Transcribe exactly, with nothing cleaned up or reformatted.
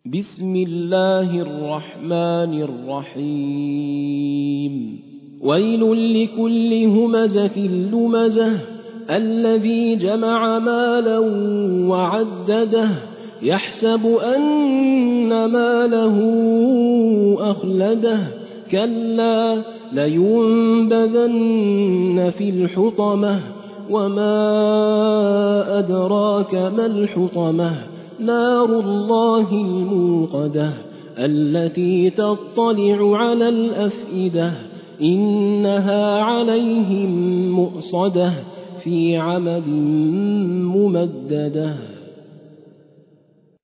بسم الله الرحمن الرحيم ويل لكل همزة لمزة الذي جمع مالا وعدده يحسب أن ماله أخلده كلا لينبذن في الحطمة وما أدراك ما الحطمة نار الله الموقدة التي تطلع على الأفئدة إنها عليهم مؤصدة في عمد ممدده